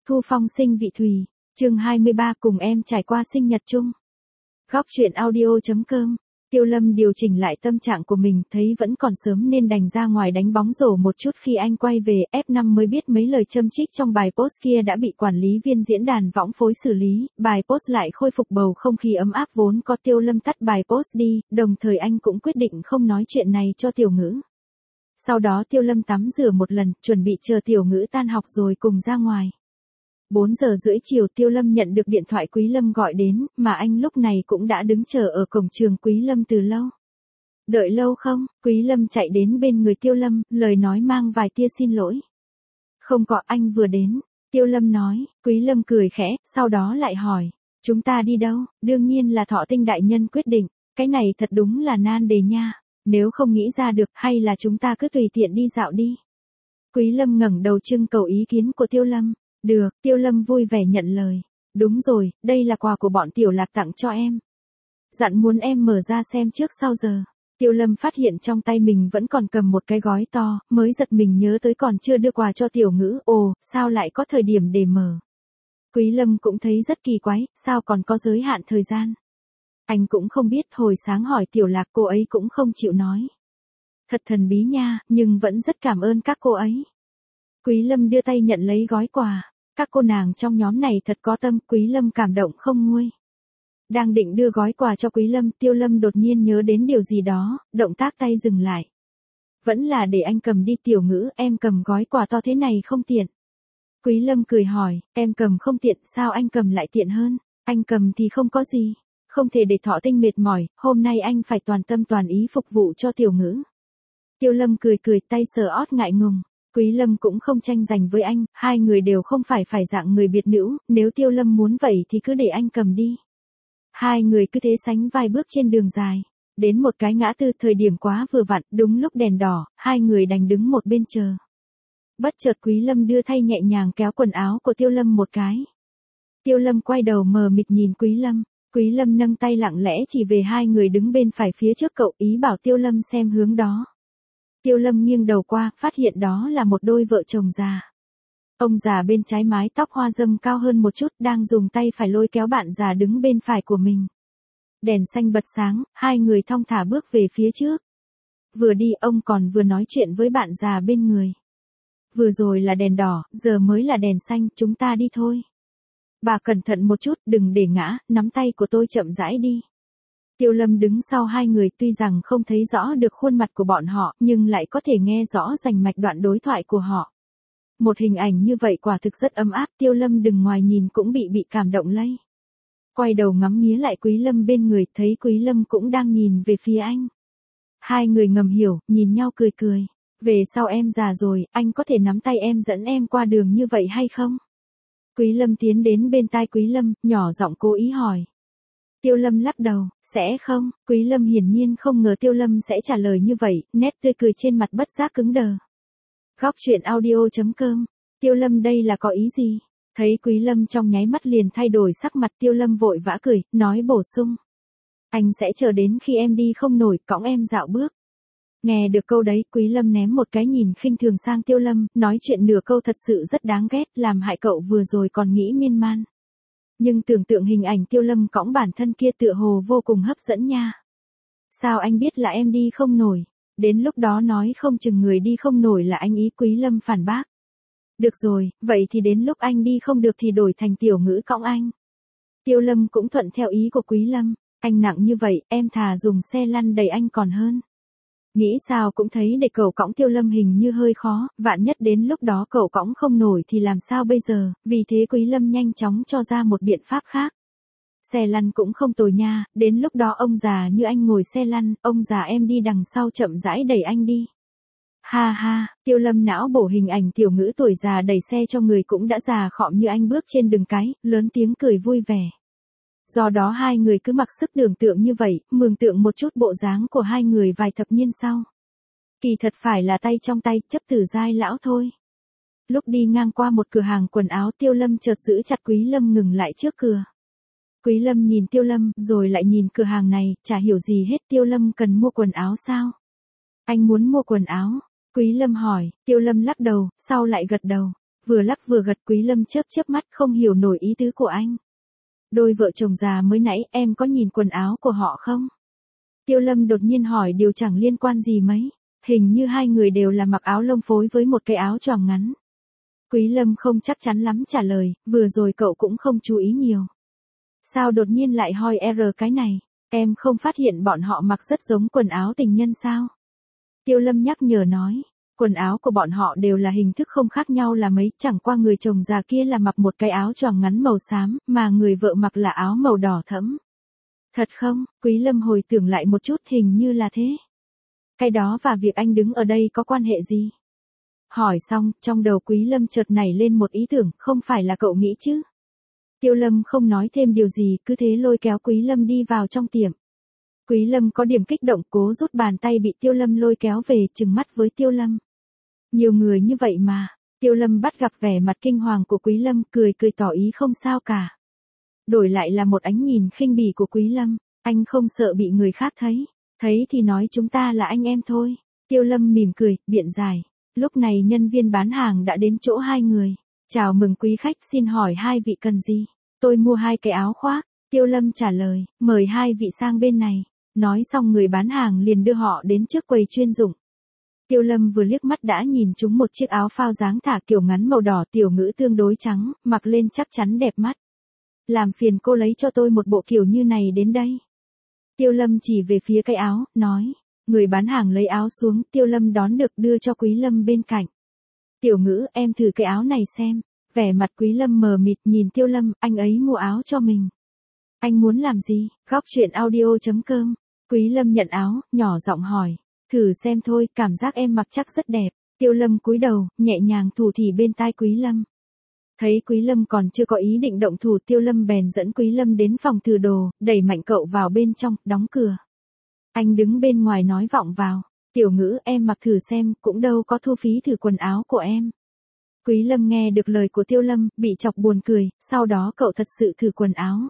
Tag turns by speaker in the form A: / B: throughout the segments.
A: Thu Phong sinh vị Thùy, chương 23 cùng em trải qua sinh nhật chung. Góc truyện audio.com. Tiêu Lâm điều chỉnh lại tâm trạng của mình, thấy vẫn còn sớm nên đành ra ngoài đánh bóng rổ một chút. Khi anh quay về, F5 mới biết mấy lời châm chích trong bài post kia đã bị quản lý viên diễn đàn võng phối xử lý, bài post lại khôi phục bầu không khí ấm áp vốn có. Tiêu Lâm tắt bài post đi, đồng thời anh cũng quyết định không nói chuyện này cho Tiểu Ngữ. Sau đó Tiêu Lâm tắm rửa một lần, chuẩn bị chờ Tiểu Ngữ tan học rồi cùng ra ngoài. 4 giờ rưỡi chiều Tiêu Lâm nhận được điện thoại Quý Lâm gọi đến, mà anh lúc này cũng đã đứng chờ ở cổng trường Quý Lâm từ lâu. Đợi lâu không? Quý Lâm chạy đến bên người Tiêu Lâm, lời nói mang vài tia xin lỗi. Không có, anh vừa đến. Tiêu Lâm nói. Quý Lâm cười khẽ, sau đó lại hỏi. Chúng ta đi đâu? Đương nhiên là Thọ Tinh đại nhân quyết định. Cái này thật đúng là nan đề nha. Nếu không nghĩ ra được, hay là chúng ta cứ tùy tiện đi dạo đi. Quý Lâm ngẩng đầu trưng cầu ý kiến của Tiêu Lâm. Được, Tiêu Lâm vui vẻ nhận lời. Đúng rồi, đây là quà của bọn Tiểu Lạc tặng cho em. Dặn muốn em mở ra xem trước sau giờ. Tiêu Lâm phát hiện trong tay mình vẫn còn cầm một cái gói to, mới giật mình nhớ tới còn chưa đưa quà cho Tiểu Ngữ. Ồ, sao lại có thời điểm để mở? Quý Lâm cũng thấy rất kỳ quái, sao còn có giới hạn thời gian? Anh cũng không biết, hồi sáng hỏi Tiểu Lạc cô ấy cũng không chịu nói. Thật thần bí nha, nhưng vẫn rất cảm ơn các cô ấy. Quý Lâm đưa tay nhận lấy gói quà. Các cô nàng trong nhóm này thật có tâm, Quý Lâm cảm động không nguôi. Đang định đưa gói quà cho Quý Lâm, Tiêu Lâm đột nhiên nhớ đến điều gì đó, động tác tay dừng lại. Vẫn là để anh cầm đi. Tiểu Ngữ, em cầm gói quà to thế này không tiện. Quý Lâm cười hỏi, em cầm không tiện, sao anh cầm lại tiện hơn? Anh cầm thì không có gì. Không thể để Thọ Tinh mệt mỏi, hôm nay anh phải toàn tâm toàn ý phục vụ cho Tiểu Ngữ. Tiêu Lâm cười cười, tay sờ ót ngại ngùng. Quý Lâm cũng không tranh giành với anh, hai người đều không phải dạng người biệt nữ, nếu Tiêu Lâm muốn vậy thì cứ để anh cầm đi. Hai người cứ thế sánh vai bước trên đường dài. Đến một cái ngã tư, thời điểm quá vừa vặn, đúng lúc đèn đỏ, hai người đành đứng một bên chờ. Bất chợt Quý Lâm đưa tay nhẹ nhàng kéo quần áo của Tiêu Lâm một cái. Tiêu Lâm quay đầu mờ mịt nhìn Quý Lâm. Quý Lâm nâng tay lặng lẽ chỉ về hai người đứng bên phải phía trước cậu, ý bảo Tiêu Lâm xem hướng đó. Tiêu Lâm nghiêng đầu qua, phát hiện đó là một đôi vợ chồng già. Ông già bên trái mái tóc hoa râm cao hơn một chút, đang dùng tay phải lôi kéo bạn già đứng bên phải của mình. Đèn xanh bật sáng, hai người thong thả bước về phía trước. Vừa đi ông còn vừa nói chuyện với bạn già bên người. Vừa rồi là đèn đỏ, giờ mới là đèn xanh, chúng ta đi thôi. Bà cẩn thận một chút, đừng để ngã, nắm tay của tôi chậm rãi đi. Tiêu Lâm đứng sau hai người, tuy rằng không thấy rõ được khuôn mặt của bọn họ, nhưng lại có thể nghe rõ rành mạch đoạn đối thoại của họ. Một hình ảnh như vậy quả thực rất ấm áp, Tiêu Lâm đừng ngoài nhìn cũng bị cảm động lây. Quay đầu ngắm nghía lại Quý Lâm bên người, thấy Quý Lâm cũng đang nhìn về phía anh. Hai người ngầm hiểu, nhìn nhau cười cười. Về sau em già rồi, anh có thể nắm tay em dẫn em qua đường như vậy hay không? Quý Lâm tiến đến bên tai Quý Lâm, nhỏ giọng cố ý hỏi. Tiêu Lâm lắc đầu, sẽ không. Quý Lâm hiển nhiên không ngờ Tiêu Lâm sẽ trả lời như vậy, nét tươi cười trên mặt bất giác cứng đờ. Góc truyện audio.com. Tiêu Lâm đây là có ý gì? Thấy Quý Lâm trong nháy mắt liền thay đổi sắc mặt, Tiêu Lâm vội vã cười, nói bổ sung. Anh sẽ chờ đến khi em đi không nổi, cõng em dạo bước. Nghe được câu đấy, Quý Lâm ném một cái nhìn khinh thường sang Tiêu Lâm, nói chuyện nửa câu thật sự rất đáng ghét, làm hại cậu vừa rồi còn nghĩ miên man. Nhưng tưởng tượng hình ảnh Tiêu Lâm cõng bản thân kia tựa hồ vô cùng hấp dẫn nha. Sao anh biết là em đi không nổi? Đến lúc đó nói không chừng người đi không nổi là anh ý. Quý Lâm phản bác. Được rồi, vậy thì đến lúc anh đi không được thì đổi thành Tiểu Ngữ cõng anh. Tiêu Lâm cũng thuận theo ý của Quý Lâm. Anh nặng như vậy, em thà dùng xe lăn đẩy anh còn hơn. Nghĩ sao cũng thấy để cậu cõng Tiêu Lâm hình như hơi khó, vạn nhất đến lúc đó cậu cõng không nổi thì làm sao bây giờ, vì thế Quý Lâm nhanh chóng cho ra một biện pháp khác. Xe lăn cũng không tồi nha, đến lúc đó ông già như anh ngồi xe lăn, ông già em đi đằng sau chậm rãi đẩy anh đi. Ha ha, Tiêu Lâm não bổ hình ảnh Tiểu Ngữ tuổi già đẩy xe cho người cũng đã già khọm như anh bước trên đường cái, lớn tiếng cười vui vẻ. Do đó hai người cứ mặc sức tưởng tượng như vậy, mường tượng một chút bộ dáng của hai người vài thập niên sau. Kỳ thật phải là tay trong tay, chấp tử giai lão thôi. Lúc đi ngang qua một cửa hàng quần áo, Tiêu Lâm chợt giữ chặt Quý Lâm ngừng lại trước cửa. Quý Lâm nhìn Tiêu Lâm, rồi lại nhìn cửa hàng này, chả hiểu gì hết. Tiêu Lâm cần mua quần áo sao? Anh muốn mua quần áo? Quý Lâm hỏi. Tiêu Lâm lắc đầu, sau lại gật đầu. Vừa lắc vừa gật. Quý Lâm chớp chớp mắt không hiểu nổi ý tứ của anh. Đôi vợ chồng già mới nãy em có nhìn quần áo của họ không? Tiêu Lâm đột nhiên hỏi điều chẳng liên quan gì mấy. Hình như hai người đều là mặc áo lông phối với một cái áo choàng ngắn. Quý Lâm không chắc chắn lắm trả lời, vừa rồi cậu cũng không chú ý nhiều. Sao đột nhiên lại hỏi cái này? Em không phát hiện bọn họ mặc rất giống quần áo tình nhân sao? Tiêu Lâm nhắc nhở nói, quần áo của bọn họ đều là hình thức không khác nhau là mấy, chẳng qua người chồng già kia là mặc một cái áo choàng ngắn màu xám, mà người vợ mặc là áo màu đỏ thẫm. Thật không? Quý Lâm hồi tưởng lại một chút, hình như là thế. Cái đó và việc anh đứng ở đây có quan hệ gì? Hỏi xong, trong đầu Quý Lâm chợt nảy lên một ý tưởng, không phải là cậu nghĩ chứ? Tiêu Lâm không nói thêm điều gì, cứ thế lôi kéo Quý Lâm đi vào trong tiệm. Quý Lâm có điểm kích động, cố rút bàn tay bị Tiêu Lâm lôi kéo về, trừng mắt với Tiêu Lâm. Nhiều người như vậy mà. Tiêu Lâm bắt gặp vẻ mặt kinh hoàng của Quý Lâm, cười cười tỏ ý không sao cả. Đổi lại là một ánh nhìn khinh bỉ của Quý Lâm, anh không sợ bị người khác thấy. Thấy thì nói chúng ta là anh em thôi. Tiêu Lâm mỉm cười, biện giải. Lúc này nhân viên bán hàng đã đến chỗ hai người. Chào mừng quý khách, xin hỏi hai vị cần gì? Tôi mua 2 cái áo khoác. Tiêu Lâm trả lời, mời hai vị sang bên này. Nói xong người bán hàng liền đưa họ đến trước quầy chuyên dụng. Tiêu Lâm vừa liếc mắt đã nhìn trúng một chiếc áo phao dáng thả kiểu ngắn màu đỏ, tiểu ngữ tương đối trắng, mặc lên chắc chắn đẹp mắt. Làm phiền cô lấy cho tôi một bộ kiểu như này đến đây. Tiêu Lâm chỉ về phía cái áo, nói. Người bán hàng lấy áo xuống, Tiêu Lâm đón được đưa cho Quý Lâm bên cạnh. Tiểu ngữ, em thử cái áo này xem. Vẻ mặt Quý Lâm mờ mịt nhìn Tiêu Lâm, anh ấy mua áo cho mình. Anh muốn làm gì? Góc truyện audio.com. Quý Lâm nhận áo, nhỏ giọng hỏi. Thử xem thôi, cảm giác em mặc chắc rất đẹp. Tiêu Lâm cúi đầu, nhẹ nhàng thủ thỉ bên tai Quý Lâm. Thấy Quý Lâm còn chưa có ý định động thủ, Tiêu Lâm bèn dẫn Quý Lâm đến phòng thử đồ, đẩy mạnh cậu vào bên trong, đóng cửa. Anh đứng bên ngoài nói vọng vào. Tiểu ngữ, em mặc thử xem, cũng đâu có thu phí thử quần áo của em. Quý Lâm nghe được lời của Tiêu Lâm, bị chọc buồn cười, sau đó cậu thật sự thử quần áo.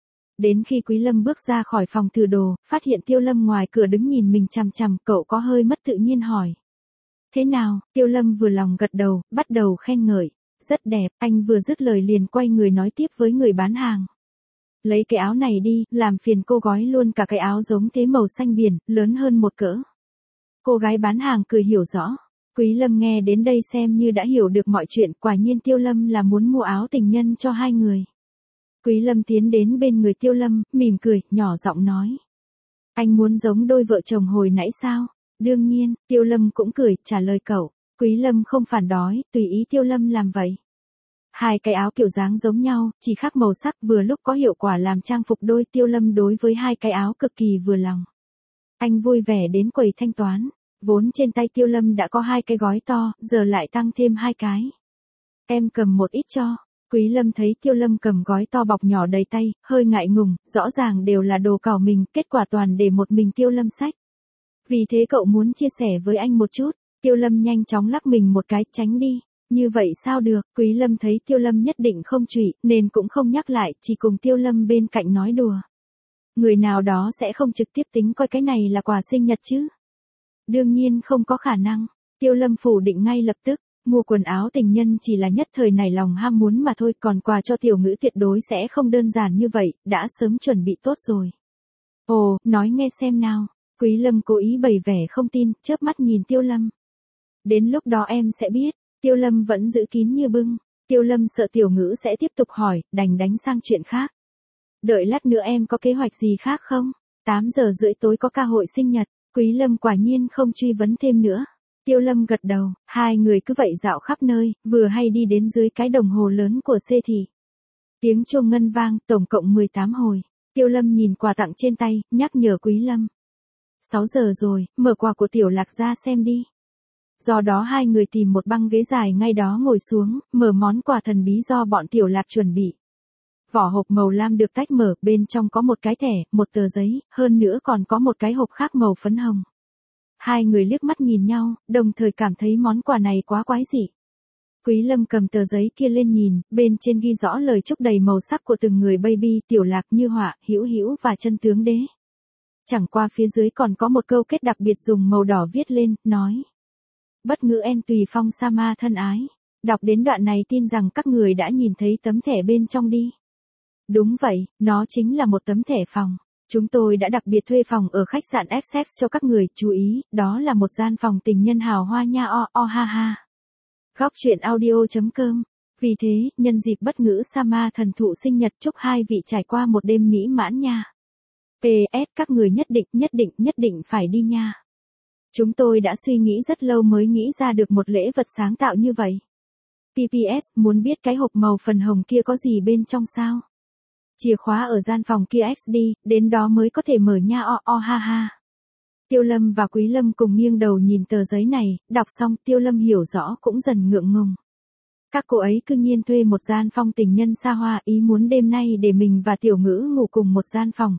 A: Đến khi Quý Lâm bước ra khỏi phòng thử đồ, phát hiện Tiêu Lâm ngoài cửa đứng nhìn mình chằm chằm, cậu có hơi mất tự nhiên hỏi. Thế nào? Tiêu Lâm vừa lòng gật đầu, bắt đầu khen ngợi. Rất đẹp, anh vừa dứt lời liền quay người nói tiếp với người bán hàng. Lấy cái áo này đi, làm phiền cô gói luôn cả cái áo giống thế màu xanh biển, lớn hơn một cỡ. Cô gái bán hàng cười hiểu rõ. Quý Lâm nghe đến đây xem như đã hiểu được mọi chuyện, quả nhiên Tiêu Lâm là muốn mua áo tình nhân cho hai người. Quý Lâm tiến đến bên người Tiêu Lâm, mỉm cười, nhỏ giọng nói. Anh muốn giống đôi vợ chồng hồi nãy sao? Đương nhiên, Tiêu Lâm cũng cười, trả lời cậu. Quý Lâm không phản đối, tùy ý Tiêu Lâm làm vậy. 2 cái áo kiểu dáng giống nhau, chỉ khác màu sắc, vừa lúc có hiệu quả làm trang phục đôi. Tiêu Lâm đối với 2 cái áo cực kỳ vừa lòng. Anh vui vẻ đến quầy thanh toán. Vốn trên tay Tiêu Lâm đã có 2 cái gói to, giờ lại tăng thêm 2 cái. Em cầm một ít cho. Quý Lâm thấy Tiêu Lâm cầm gói to bọc nhỏ đầy tay, hơi ngại ngùng, rõ ràng đều là đồ cào mình, kết quả toàn để một mình Tiêu Lâm xách. Vì thế cậu muốn chia sẻ với anh một chút. Tiêu Lâm nhanh chóng lắc mình một cái, tránh đi. Như vậy sao được? Quý Lâm thấy Tiêu Lâm nhất định không chửi, nên cũng không nhắc lại, chỉ cùng Tiêu Lâm bên cạnh nói đùa. Người nào đó sẽ không trực tiếp tính coi cái này là quà sinh nhật chứ? Đương nhiên không có khả năng. Tiêu Lâm phủ định ngay lập tức. Mua quần áo tình nhân chỉ là nhất thời nảy lòng ham muốn mà thôi, còn quà cho tiểu ngữ tuyệt đối sẽ không đơn giản như vậy, đã sớm chuẩn bị tốt rồi. Ồ, nói nghe xem nào. Quý Lâm cố ý bày vẻ không tin, chớp mắt nhìn Tiêu Lâm. Đến lúc đó em sẽ biết. Tiêu Lâm vẫn giữ kín như bưng. Tiêu Lâm sợ tiểu ngữ sẽ tiếp tục hỏi, đành đánh sang chuyện khác. Đợi lát nữa em có kế hoạch gì khác không? 8:30 tối có ca hội sinh nhật. Quý Lâm quả nhiên không truy vấn thêm nữa. Tiêu Lâm gật đầu, hai người cứ vậy dạo khắp nơi, vừa hay đi đến dưới cái đồng hồ lớn của xê thị. Tiếng chuông ngân vang, tổng cộng 18 hồi. Tiêu Lâm nhìn quà tặng trên tay, nhắc nhở Quý Lâm. 6 giờ rồi, mở quà của Tiểu Lạc ra xem đi. Do đó hai người tìm một băng ghế dài ngay đó ngồi xuống, mở món quà thần bí do bọn Tiểu Lạc chuẩn bị. Vỏ hộp màu lam được tách mở, bên trong có một cái thẻ, một tờ giấy, hơn nữa còn có một cái hộp khác màu phấn hồng. Hai người liếc mắt nhìn nhau, đồng thời cảm thấy món quà này quá quái dị. Quý Lâm cầm tờ giấy kia lên nhìn, bên trên ghi rõ lời chúc đầy màu sắc của từng người baby, Tiểu Lạc, Như Họa, Hữu Hữu và Chân Tướng Đế. Chẳng qua phía dưới còn có một câu kết đặc biệt dùng màu đỏ viết lên, nói. Bất ngữ en tùy phong sa ma thân ái. Đọc đến đoạn này tin rằng các người đã nhìn thấy tấm thẻ bên trong đi. Đúng vậy, nó chính là một tấm thẻ phòng. Chúng tôi đã đặc biệt thuê phòng ở khách sạn Essex cho các người, chú ý, đó là một gian phòng tình nhân hào hoa nha ha ha. Góc truyện audio.com. Vì thế, nhân dịp bất ngữ Sama thần thụ sinh nhật chúc hai vị trải qua một đêm mỹ mãn nha. PS các người nhất định phải đi nha. Chúng tôi đã suy nghĩ rất lâu mới nghĩ ra được một lễ vật sáng tạo như vậy. PPS muốn biết cái hộp màu phần hồng kia có gì bên trong sao? Chìa khóa ở gian phòng kia XD, đến đó mới có thể mở nha ha ha. Tiêu Lâm và Quý Lâm cùng nghiêng đầu nhìn tờ giấy này, đọc xong Tiêu Lâm hiểu rõ cũng dần ngượng ngùng. Các cô ấy cư nhiên thuê một gian phòng tình nhân xa hoa, ý muốn đêm nay để mình và Tiểu Ngữ ngủ cùng một gian phòng,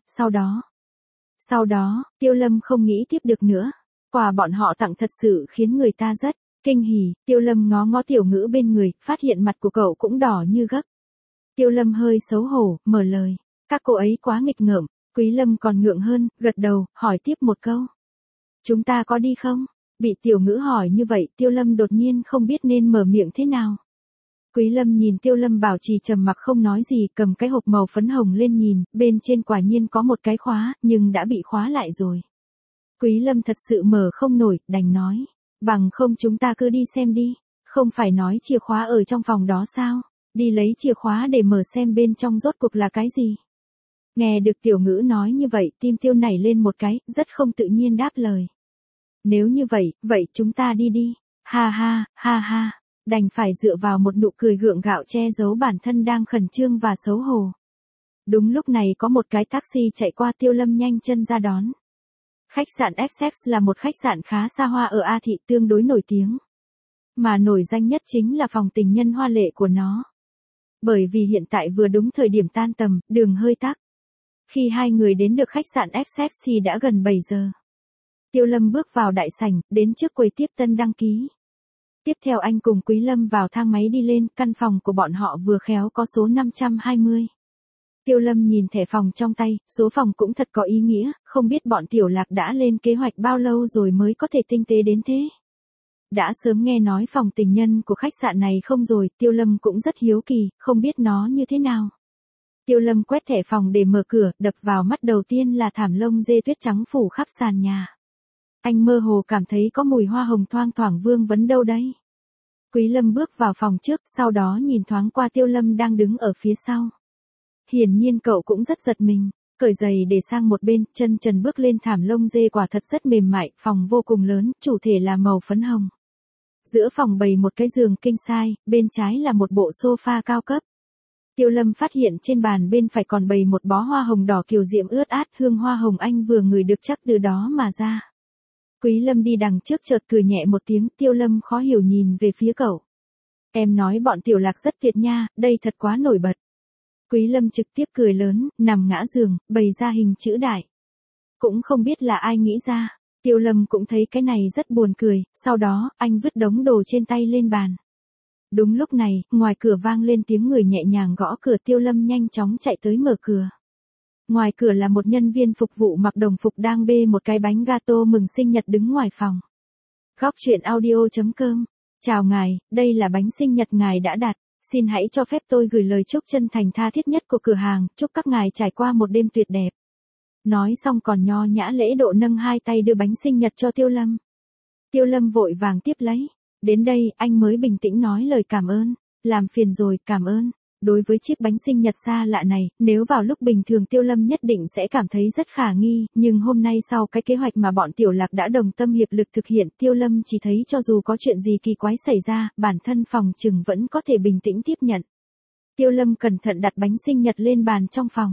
A: sau đó, Tiêu Lâm không nghĩ tiếp được nữa. Quà bọn họ tặng thật sự khiến người ta rất kinh hỉ. Tiêu Lâm ngó ngó Tiểu Ngữ bên người, phát hiện mặt của cậu cũng đỏ như gấc. Tiêu Lâm hơi xấu hổ, mở lời. Các cô ấy quá nghịch ngợm. Quý Lâm còn ngượng hơn, gật đầu, hỏi tiếp một câu. Chúng ta có đi không? Bị Tiểu Ngữ hỏi như vậy, Tiêu Lâm đột nhiên không biết nên mở miệng thế nào. Quý Lâm nhìn Tiêu Lâm bảo trì trầm mặc không nói gì, cầm cái hộp màu phấn hồng lên nhìn, bên trên quả nhiên có một cái khóa, nhưng đã bị khóa lại rồi. Quý Lâm thật sự mở không nổi, đành nói. Bằng không chúng ta cứ đi xem đi. Không phải nói chìa khóa ở trong phòng đó sao? Đi lấy chìa khóa để mở xem bên trong rốt cuộc là cái gì. Nghe được Tiểu Ngữ nói như vậy, tim Tiêu nảy lên một cái, rất không tự nhiên đáp lời. Nếu như vậy chúng ta đi đi. Ha ha. Đành phải dựa vào một nụ cười gượng gạo che giấu bản thân đang khẩn trương và xấu hổ. Đúng lúc này có một cái taxi chạy qua, Tiêu Lâm nhanh chân ra đón. Khách sạn Essex là một khách sạn khá xa hoa ở A Thị, tương đối nổi tiếng. Mà nổi danh nhất chính là phòng tình nhân hoa lệ của nó. Bởi vì hiện tại vừa đúng thời điểm tan tầm, đường hơi tắc. Khi hai người đến được khách sạn Essex thì đã gần 7 giờ. Tiêu Lâm bước vào đại sảnh, đến trước quầy tiếp tân đăng ký. Tiếp theo anh cùng Quý Lâm vào thang máy đi lên, căn phòng của bọn họ vừa khéo có số 520. Tiêu Lâm nhìn thẻ phòng trong tay, số phòng cũng thật có ý nghĩa, không biết bọn Tiểu Lạc đã lên kế hoạch bao lâu rồi mới có thể tinh tế đến thế. Đã sớm nghe nói phòng tình nhân của khách sạn này không rồi, Tiêu Lâm cũng rất hiếu kỳ, không biết nó như thế nào. Tiêu Lâm quét thẻ phòng để mở cửa, đập vào mắt đầu tiên là thảm lông dê tuyết trắng phủ khắp sàn nhà. Anh mơ hồ cảm thấy có mùi hoa hồng thoang thoảng vương vấn đâu đây. Quý Lâm bước vào phòng trước, sau đó nhìn thoáng qua Tiêu Lâm đang đứng ở phía sau. Hiển nhiên cậu cũng rất giật mình, cởi giày để sang một bên, chân trần bước lên thảm lông dê quả thật rất mềm mại, phòng vô cùng lớn, chủ thể là màu phấn hồng. Giữa phòng bày một cái giường king size, bên trái là một bộ sofa cao cấp. Tiêu Lâm phát hiện trên bàn bên phải còn bày một bó hoa hồng đỏ kiều diễm ướt át, hương hoa hồng anh vừa ngửi được chắc từ đó mà ra. Quý Lâm đi đằng trước chợt cười nhẹ một tiếng, Tiêu Lâm khó hiểu nhìn về phía cậu. Em nói bọn Tiểu Lạc rất tuyệt nha, đây thật quá nổi bật. Quý Lâm trực tiếp cười lớn, nằm ngã giường, bày ra hình chữ đại. Cũng không biết là ai nghĩ ra. Tiêu Lâm cũng thấy cái này rất buồn cười, sau đó, anh vứt đống đồ trên tay lên bàn. Đúng lúc này, ngoài cửa vang lên tiếng người nhẹ nhàng gõ cửa, Tiêu Lâm nhanh chóng chạy tới mở cửa. Ngoài cửa là một nhân viên phục vụ mặc đồng phục đang bê một cái bánh gato mừng sinh nhật đứng ngoài phòng. Góc truyện audio.com. Chào ngài, đây là bánh sinh nhật ngài đã đặt. Xin hãy cho phép tôi gửi lời chúc chân thành tha thiết nhất của cửa hàng, chúc các ngài trải qua một đêm tuyệt đẹp. Nói xong còn nho nhã lễ độ nâng hai tay đưa bánh sinh nhật cho Tiêu Lâm. Tiêu Lâm vội vàng tiếp lấy. Đến đây, anh mới bình tĩnh nói lời cảm ơn. Làm phiền rồi, cảm ơn. Đối với chiếc bánh sinh nhật xa lạ này, nếu vào lúc bình thường Tiêu Lâm nhất định sẽ cảm thấy rất khả nghi, nhưng hôm nay sau cái kế hoạch mà bọn Tiểu Lạc đã đồng tâm hiệp lực thực hiện, Tiêu Lâm chỉ thấy cho dù có chuyện gì kỳ quái xảy ra, bản thân phòng trừng vẫn có thể bình tĩnh tiếp nhận. Tiêu Lâm cẩn thận đặt bánh sinh nhật lên bàn trong phòng.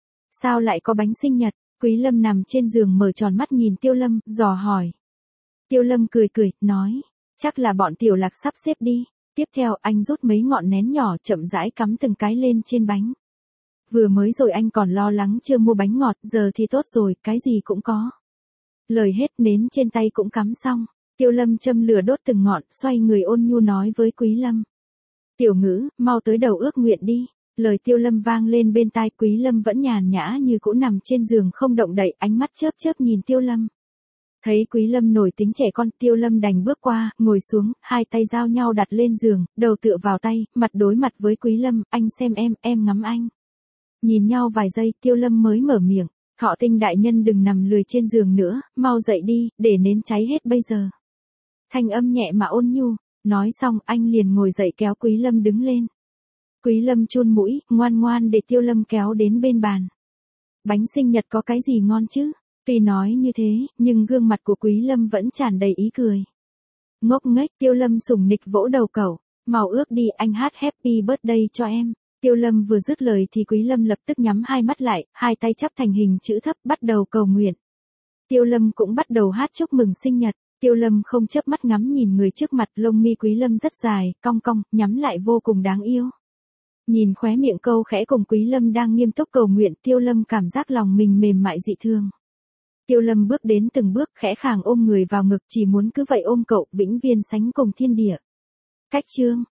A: Sao lại có bánh sinh nhật? Quý Lâm nằm trên giường mở tròn mắt nhìn Tiêu Lâm, dò hỏi. Tiêu Lâm cười, nói, chắc là bọn Tiểu Lạc sắp xếp đi. Tiếp theo anh rút mấy ngọn nén nhỏ chậm rãi cắm từng cái lên trên bánh. Vừa mới rồi anh còn lo lắng chưa mua bánh ngọt, giờ thì tốt rồi, cái gì cũng có. Lời hết nến trên tay cũng cắm xong. Tiêu Lâm châm lửa đốt từng ngọn, xoay người ôn nhu nói với Quý Lâm. Tiểu Ngữ, mau tới đầu ước nguyện đi. Lời Tiêu Lâm vang lên bên tai, Quý Lâm vẫn nhàn nhã như cũ nằm trên giường không động đậy, ánh mắt chớp chớp nhìn Tiêu Lâm. Thấy Quý Lâm nổi tính trẻ con, Tiêu Lâm đành bước qua, ngồi xuống, hai tay giao nhau đặt lên giường, đầu tựa vào tay, mặt đối mặt với Quý Lâm, anh xem em ngắm anh. Nhìn nhau vài giây, Tiêu Lâm mới mở miệng, Thọ Tinh đại nhân đừng nằm lười trên giường nữa, mau dậy đi, để nến cháy hết bây giờ. Thanh âm nhẹ mà ôn nhu, nói xong anh liền ngồi dậy kéo Quý Lâm đứng lên. Quý Lâm chun mũi, ngoan ngoan để Tiêu Lâm kéo đến bên bàn. Bánh sinh nhật có cái gì ngon chứ? Tuy nói như thế, nhưng gương mặt của Quý Lâm vẫn tràn đầy ý cười. Ngốc nghếch, Tiêu Lâm sủng nịch vỗ đầu cậu, mau ước đi, anh hát happy birthday cho em. Tiêu Lâm vừa dứt lời thì Quý Lâm lập tức nhắm hai mắt lại, hai tay chắp thành hình chữ thấp bắt đầu cầu nguyện. Tiêu Lâm cũng bắt đầu hát chúc mừng sinh nhật. Tiêu Lâm không chớp mắt ngắm nhìn người trước mặt, lông mi Quý Lâm rất dài, cong cong, nhắm lại vô cùng đáng yêu. Nhìn khóe miệng câu khẽ cùng Quý Lâm đang nghiêm túc cầu nguyện, Tiêu Lâm cảm giác lòng mình mềm mại dị thường. Tiêu Lâm bước đến từng bước khẽ khàng ôm người vào ngực, chỉ muốn cứ vậy ôm cậu, vĩnh viễn sánh cùng thiên địa. Cách chương